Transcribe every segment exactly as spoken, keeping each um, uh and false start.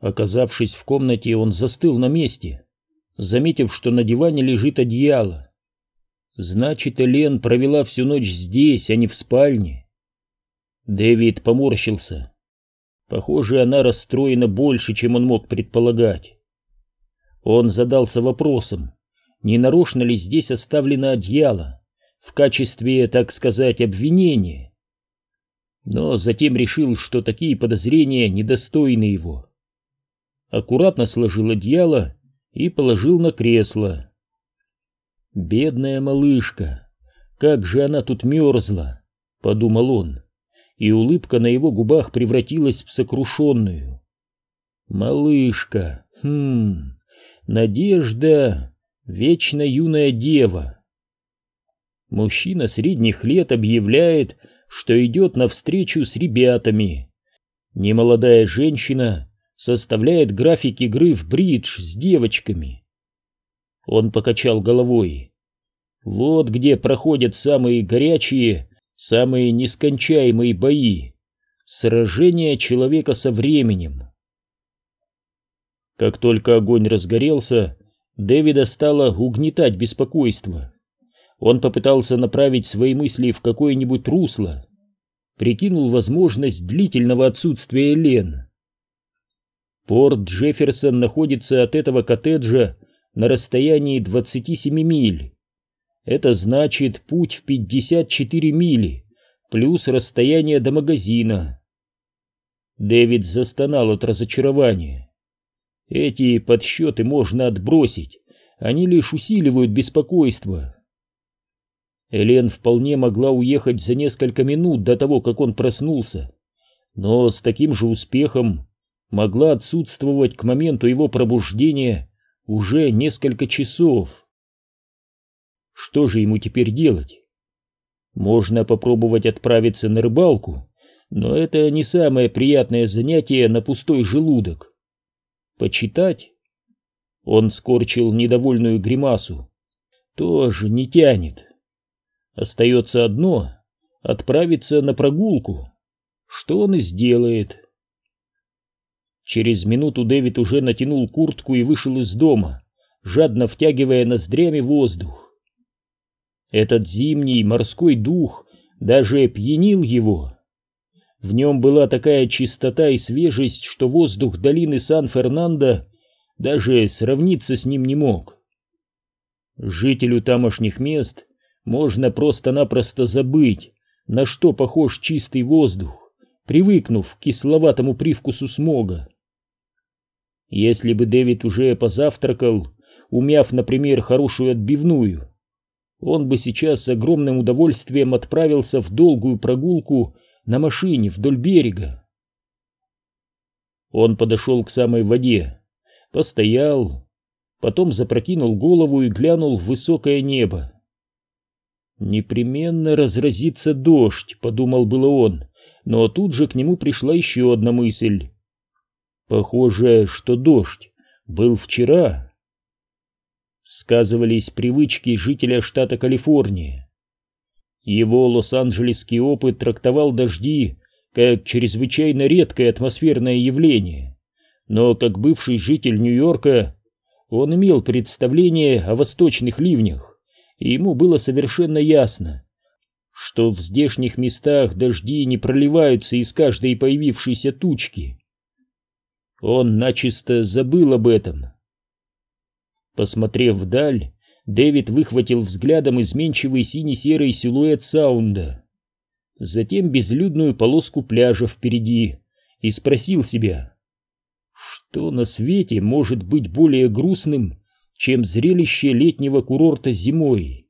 Оказавшись в комнате, он застыл на месте, заметив, что на диване лежит одеяло. Значит, Элен провела всю ночь здесь, а не в спальне. Дэвид поморщился. Похоже, она расстроена больше, чем он мог предполагать. Он задался вопросом, не нарочно ли здесь оставлено одеяло, в качестве, так сказать, обвинения. Но затем решил, что такие подозрения недостойны его. Аккуратно сложил одеяло и положил на кресло. «Бедная малышка, как же она тут мерзла!» — подумал он, и улыбка на его губах превратилась в сокрушенную. «Малышка, хм, Надежда, вечно юная дева». Мужчина средних лет объявляет, что идет навстречу с ребятами. Немолодая женщина составляет график игры в бридж с девочками. Он покачал головой. Вот где проходят самые горячие, самые нескончаемые бои. Сражение человека со временем. Как только огонь разгорелся, Дэвида стало угнетать беспокойство. Он попытался направить свои мысли в какое-нибудь русло, прикинул возможность длительного отсутствия Элен. Порт Джефферсон находится от этого коттеджа на расстоянии двадцати семи миль. Это значит путь в пятьдесят четыре мили, плюс расстояние до магазина. Дэвид застонал от разочарования. Эти подсчеты можно отбросить, они лишь усиливают беспокойство. Элен вполне могла уехать за несколько минут до того, как он проснулся, но с таким же успехом могла отсутствовать к моменту его пробуждения уже несколько часов. Что же ему теперь делать? Можно попробовать отправиться на рыбалку, но это не самое приятное занятие на пустой желудок. Почитать? Он скорчил недовольную гримасу. Тоже не тянет. Остается одно — отправиться на прогулку. Что он и сделает. Через минуту Дэвид уже натянул куртку и вышел из дома, жадно втягивая ноздрями воздух. Этот зимний морской дух даже пьянил его. В нем была такая чистота и свежесть, что воздух долины Сан-Фернандо даже сравниться с ним не мог. Жителю тамошних мест можно просто-напросто забыть, на что похож чистый воздух, привыкнув к кисловатому привкусу смога. Если бы Дэвид уже позавтракал, умяв, например, хорошую отбивную, он бы сейчас с огромным удовольствием отправился в долгую прогулку на машине вдоль берега. Он подошел к самой воде, постоял, потом запрокинул голову и глянул в высокое небо. «Непременно разразится дождь», — подумал было он, но тут же к нему пришла еще одна мысль. Похоже, что дождь был вчера. Сказывались привычки жителя штата Калифорния. Его лос-анджелесский опыт трактовал дожди как чрезвычайно редкое атмосферное явление, но как бывший житель Нью-Йорка он имел представление о восточных ливнях, и ему было совершенно ясно, что в здешних местах дожди не проливаются из каждой появившейся тучки. Он начисто забыл об этом. Посмотрев вдаль, Дэвид выхватил взглядом изменчивый сине-серый силуэт Саунда, затем безлюдную полоску пляжа впереди, и спросил себя, что на свете может быть более грустным, чем зрелище летнего курорта зимой.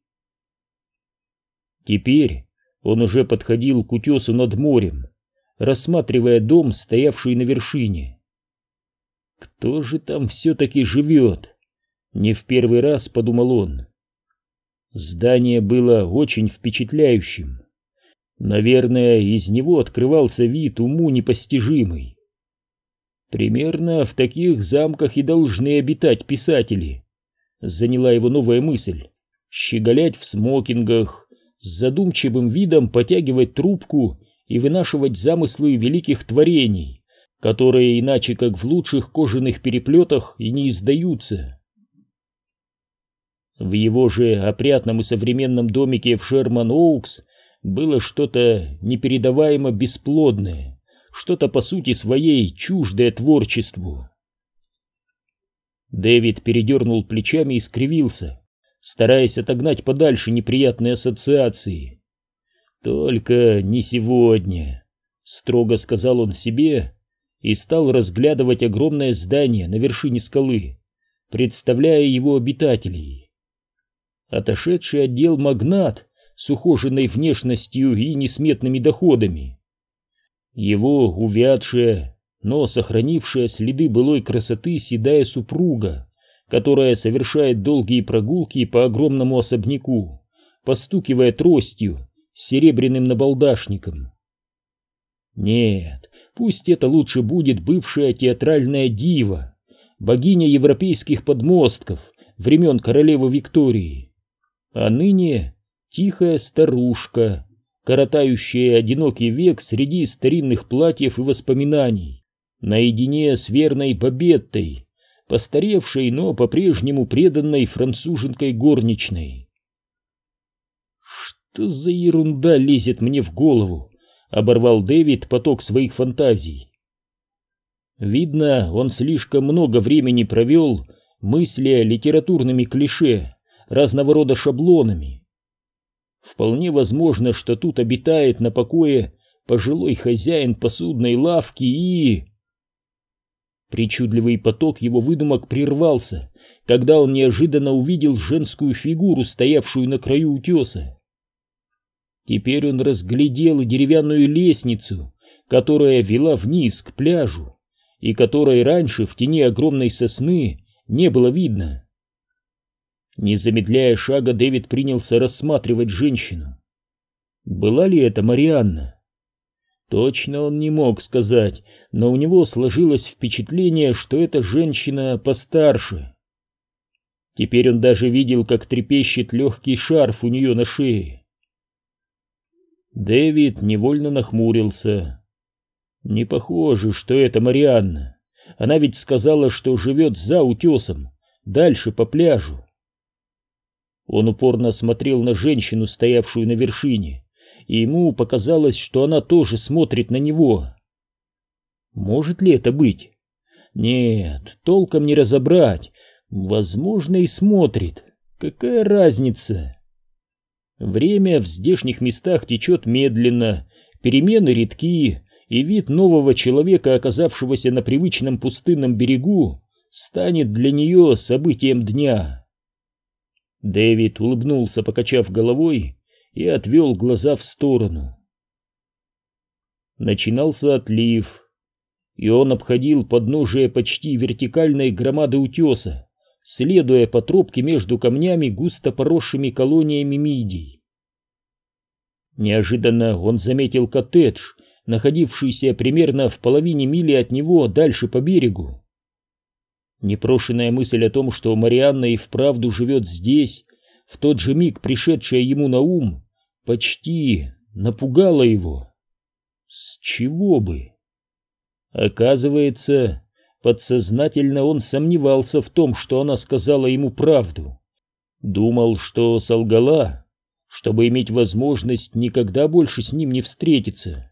Теперь он уже подходил к утесу над морем, рассматривая дом, стоявший на вершине. Кто же там все-таки живет? Не в первый раз, подумал он. Здание было очень впечатляющим. Наверное, из него открывался вид уму непостижимый. Примерно в таких замках и должны обитать писатели. Заняла его новая мысль. Щеголять в смокингах, с задумчивым видом потягивать трубку и вынашивать замыслы великих творений, которые иначе как в лучших кожаных переплетах и не издаются. В его же опрятном и современном домике в Шерман-Оукс было что-то непередаваемо бесплодное, что-то по сути своей чуждое творчеству. Дэвид передернул плечами и скривился, стараясь отогнать подальше неприятные ассоциации. «Только не сегодня», — строго сказал он себе и стал разглядывать огромное здание на вершине скалы, представляя его обитателей. Отошедший отдел магнат с ухоженной внешностью и несметными доходами. Его увядшая, но сохранившая следы былой красоты седая супруга, которая совершает долгие прогулки по огромному особняку, постукивая тростью с серебряным набалдашником. Нет, пусть это лучше будет бывшая театральная дива, богиня европейских подмостков времен королевы Виктории, а ныне тихая старушка, коротающая одинокий век среди старинных платьев и воспоминаний, наедине с верной Бабеттой, постаревшей, но по-прежнему преданной француженкой горничной. «Что за ерунда лезет мне в голову?» — оборвал Дэвид поток своих фантазий. Видно, он слишком много времени провел, мысля литературными клише, разного рода шаблонами. Вполне возможно, что тут обитает на покое пожилой хозяин посудной лавки и... Причудливый поток его выдумок прервался, когда он неожиданно увидел женскую фигуру, стоявшую на краю утеса. Теперь он разглядел и деревянную лестницу, которая вела вниз к пляжу, и которой раньше в тени огромной сосны не было видно. Не замедляя шага, Дэвид принялся рассматривать женщину. Была ли это Марианна? Точно он не мог сказать, но у него сложилось впечатление, что эта женщина постарше. Теперь он даже видел, как трепещет легкий шарф у нее на шее. Дэвид невольно нахмурился. Не похоже, что это Марианна. Она ведь сказала, что живет за утесом, дальше по пляжу. Он упорно смотрел на женщину, стоявшую на вершине, и ему показалось, что она тоже смотрит на него. Может ли это быть? Нет, толком не разобрать. Возможно, и смотрит. Какая разница? Время в здешних местах течет медленно, перемены редки, и вид нового человека, оказавшегося на привычном пустынном берегу, станет для нее событием дня. Дэвид улыбнулся, покачав головой, и отвел глаза в сторону. Начинался отлив, и он обходил подножие почти вертикальной громады утеса, следуя по тропке между камнями, густо поросшими колониями мидий. Неожиданно он заметил коттедж, находившийся примерно в половине мили от него дальше по берегу. Непрошенная мысль о том, что Марианна и вправду живет здесь, в тот же миг пришедшая ему на ум, почти напугала его. С чего бы? Оказывается, подсознательно он сомневался в том, что она сказала ему правду. Думал, что солгала, чтобы иметь возможность никогда больше с ним не встретиться.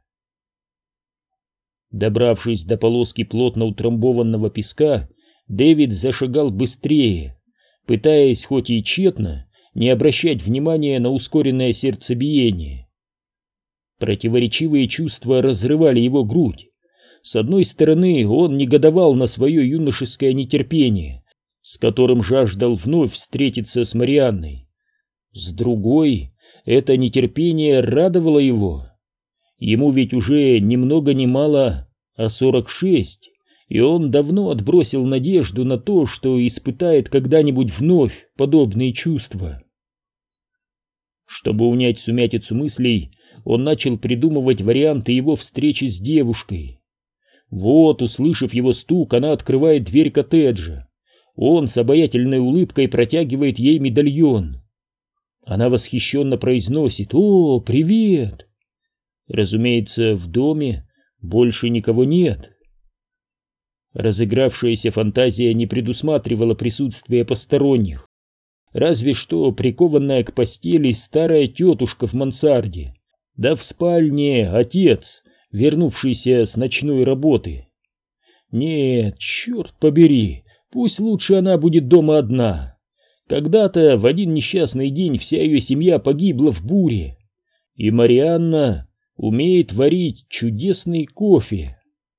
Добравшись до полоски плотно утрамбованного песка, Дэвид зашагал быстрее, пытаясь, хоть и тщетно, не обращать внимания на ускоренное сердцебиение. Противоречивые чувства разрывали его грудь. С одной стороны, он негодовал на свое юношеское нетерпение, с которым жаждал вновь встретиться с Марианной. С другой, это нетерпение радовало его. Ему ведь уже ни много ни мало, а сорок шесть. И он давно отбросил надежду на то, что испытает когда-нибудь вновь подобные чувства. Чтобы унять сумятицу мыслей, он начал придумывать варианты его встречи с девушкой. Вот, услышав его стук, она открывает дверь коттеджа. Он с обаятельной улыбкой протягивает ей медальон. Она восхищенно произносит: «О, привет!» Разумеется, в доме больше никого нет. Разыгравшаяся фантазия не предусматривала присутствие посторонних, разве что прикованная к постели старая тетушка в мансарде, да в спальне отец, вернувшийся с ночной работы. Нет, черт побери, пусть лучше она будет дома одна. Когда-то в один несчастный день вся ее семья погибла в буре, и Марианна умеет варить чудесный кофе.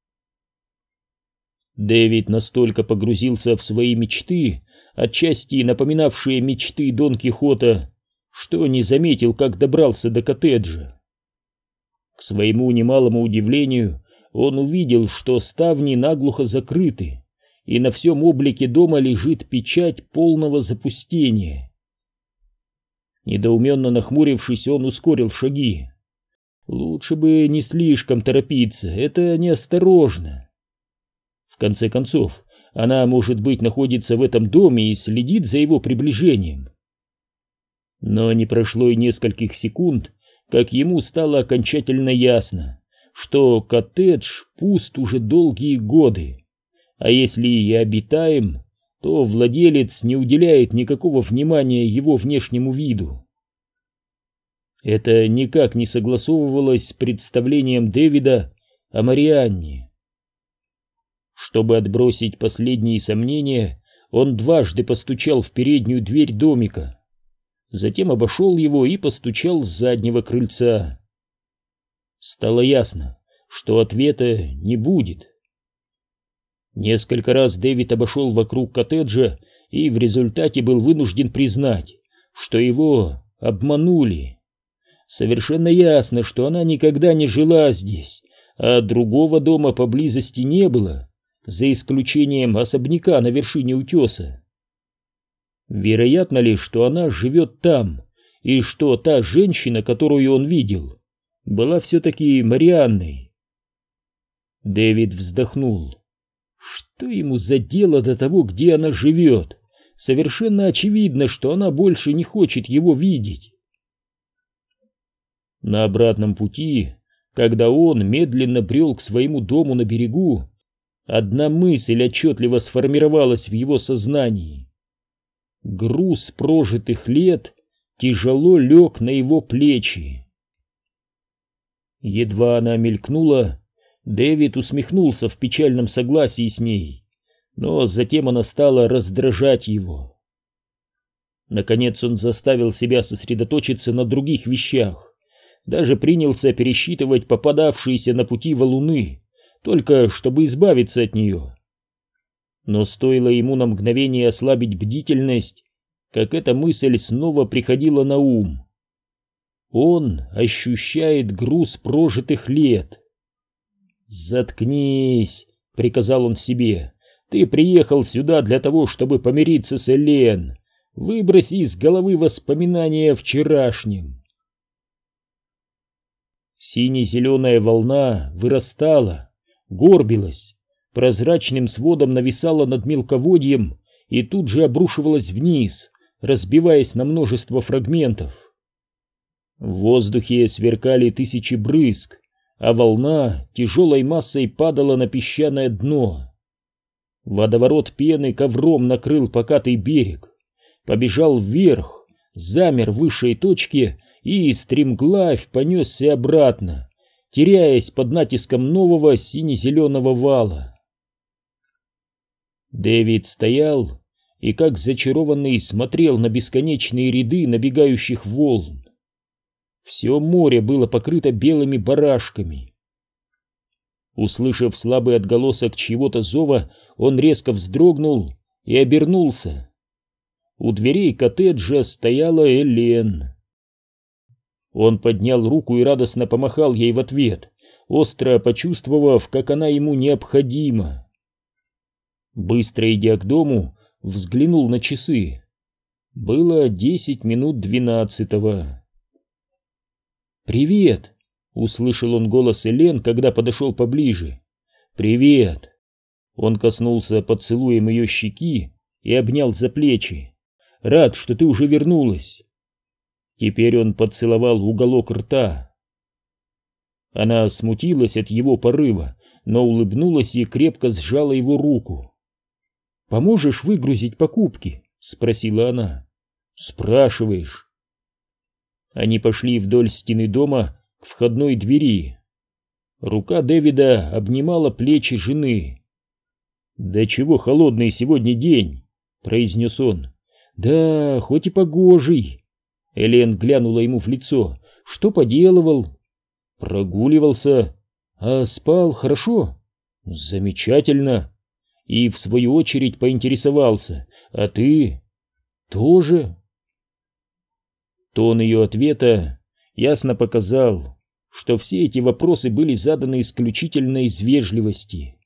Дэвид настолько погрузился в свои мечты, отчасти напоминавшие мечты Дон Кихота, что не заметил, как добрался до коттеджа. К своему немалому удивлению, он увидел, что ставни наглухо закрыты, и на всем облике дома лежит печать полного запустения. Недоуменно нахмурившись, он ускорил шаги. Лучше бы не слишком торопиться, это неосторожно. В конце концов, она, может быть, находится в этом доме и следит за его приближением. Но не прошло и нескольких секунд, как ему стало окончательно ясно, что коттедж пуст уже долгие годы, а если и обитаем, то владелец не уделяет никакого внимания его внешнему виду. Это никак не согласовывалось с представлением Дэвида о Марианне. Чтобы отбросить последние сомнения, он дважды постучал в переднюю дверь домика, затем обошел его и постучал с заднего крыльца. Стало ясно, что ответа не будет. Несколько раз Дэвид обошел вокруг коттеджа и в результате был вынужден признать, что его обманули. Совершенно ясно, что она никогда не жила здесь, а другого дома поблизости не было, за исключением особняка на вершине утеса. Вероятно ли, что она живет там, и что та женщина, которую он видел, была все-таки Марианной? Дэвид вздохнул. Что ему за дело до того, где она живет? Совершенно очевидно, что она больше не хочет его видеть. На обратном пути, когда он медленно брел к своему дому на берегу, одна мысль отчетливо сформировалась в его сознании. Груз прожитых лет тяжело лег на его плечи. Едва она мелькнула, Дэвид усмехнулся в печальном согласии с ней, но затем она стала раздражать его. Наконец он заставил себя сосредоточиться на других вещах, даже принялся пересчитывать попадавшиеся на пути валуны, только чтобы избавиться от нее. Но стоило ему на мгновение ослабить бдительность, как эта мысль снова приходила на ум. Он ощущает груз прожитых лет. «Заткнись», — приказал он себе, — «ты приехал сюда для того, чтобы помириться с Элен. Выброси из головы воспоминания о вчерашнем». Сине-зеленая волна вырастала, горбилась, прозрачным сводом нависала над мелководьем и тут же обрушивалась вниз, разбиваясь на множество фрагментов. В воздухе сверкали тысячи брызг, а волна тяжелой массой падала на песчаное дно. Водоворот пены ковром накрыл покатый берег, побежал вверх, замер в высшей точке и стремглавь понесся обратно, теряясь под натиском нового сине-зеленого вала. Дэвид стоял и, как зачарованный, смотрел на бесконечные ряды набегающих волн. Все море было покрыто белыми барашками. Услышав слабый отголосок чьего-то зова, он резко вздрогнул и обернулся. У дверей коттеджа стояла Элен. Он поднял руку и радостно помахал ей в ответ, остро почувствовав, как она ему необходима. Быстро идя к дому, взглянул на часы. Было десять минут двенадцатого. «Привет!» — услышал он голос Элен, когда подошел поближе. «Привет!» Он коснулся поцелуем ее щеки и обнял за плечи. «Рад, что ты уже вернулась!» Теперь он поцеловал уголок рта. Она смутилась от его порыва, но улыбнулась и крепко сжала его руку. «Поможешь выгрузить покупки?» — спросила она. «Спрашиваешь». Они пошли вдоль стены дома к входной двери. Рука Дэвида обнимала плечи жены. «Да чего холодный сегодня день», — произнес он. «Да, хоть и погожий». Элен глянула ему в лицо. «Что поделывал?» «Прогуливался. А спал хорошо?» «Замечательно». И в свою очередь поинтересовался. «А ты?» «Тоже». Тон ее ответа ясно показал, что все эти вопросы были заданы исключительно из вежливости.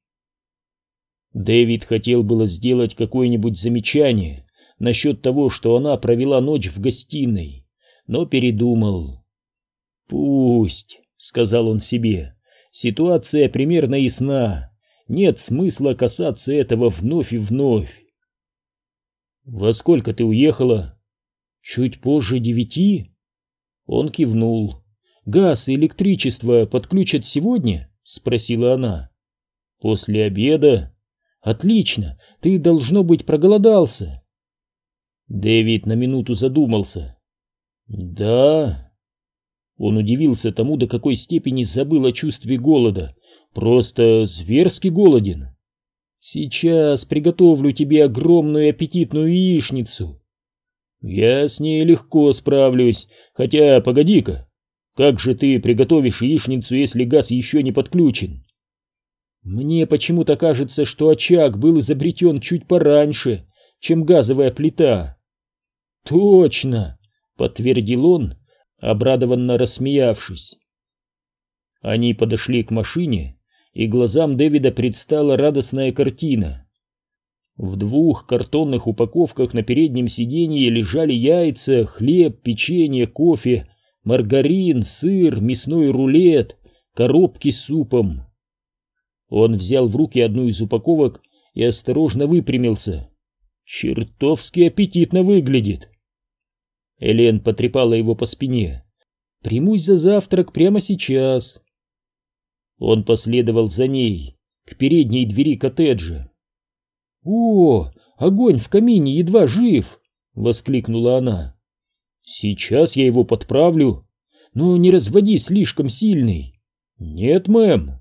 Дэвид хотел было сделать какое-нибудь замечание насчет того, что она провела ночь в гостиной, но передумал. «Пусть», — сказал он себе, — «ситуация примерно ясна, нет смысла касаться этого вновь и вновь». «Во сколько ты уехала?» «Чуть позже девяти?» Он кивнул. «Газ и электричество подключат сегодня?» — спросила она. «После обеда?» «Отлично, ты, должно быть, проголодался». Дэвид на минуту задумался. «Да...» Он удивился тому, до какой степени забыл о чувстве голода. «Просто зверски голоден. Сейчас приготовлю тебе огромную аппетитную яичницу. Я с ней легко справлюсь, хотя, погоди-ка, как же ты приготовишь яичницу, если газ еще не подключен?» «Мне почему-то кажется, что очаг был изобретен чуть пораньше, чем газовая плита». «Точно!» — подтвердил он, обрадованно рассмеявшись. Они подошли к машине, и глазам Дэвида предстала радостная картина. В двух картонных упаковках на переднем сиденье лежали яйца, хлеб, печенье, кофе, маргарин, сыр, мясной рулет, коробки с супом. Он взял в руки одну из упаковок и осторожно выпрямился. «Чертовски аппетитно выглядит!» Элен потрепала его по спине. «Примусь за завтрак прямо сейчас». Он последовал за ней к передней двери коттеджа. «О, огонь в камине едва жив!» — воскликнула она. «Сейчас я его подправлю, но не разводи слишком сильный». «Нет, мэм».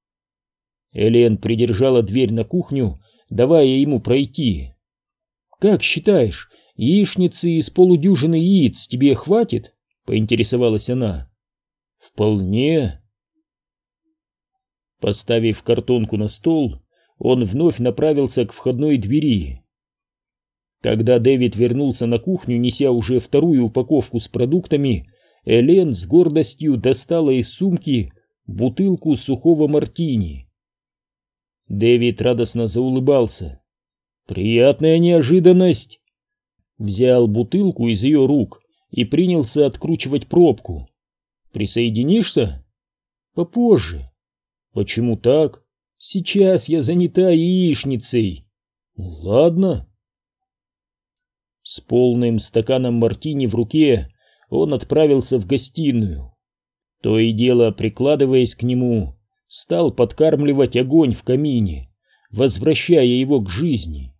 Элен придержала дверь на кухню, давая ему пройти. «Как считаешь, яичницы из полудюжины яиц тебе хватит?» — поинтересовалась она. «Вполне». Поставив картонку на стол, он вновь направился к входной двери. Когда Дэвид вернулся на кухню, неся уже вторую упаковку с продуктами, Элен с гордостью достала из сумки бутылку сухого мартини. Дэвид радостно заулыбался. «Приятная неожиданность!» Взял бутылку из ее рук и принялся откручивать пробку. «Присоединишься?» «Попозже». «Почему так?» «Сейчас я занята яичницей». «Ладно». С полным стаканом мартини в руке он отправился в гостиную. То и дело, прикладываясь к нему, стал подкармливать огонь в камине, возвращая его к жизни.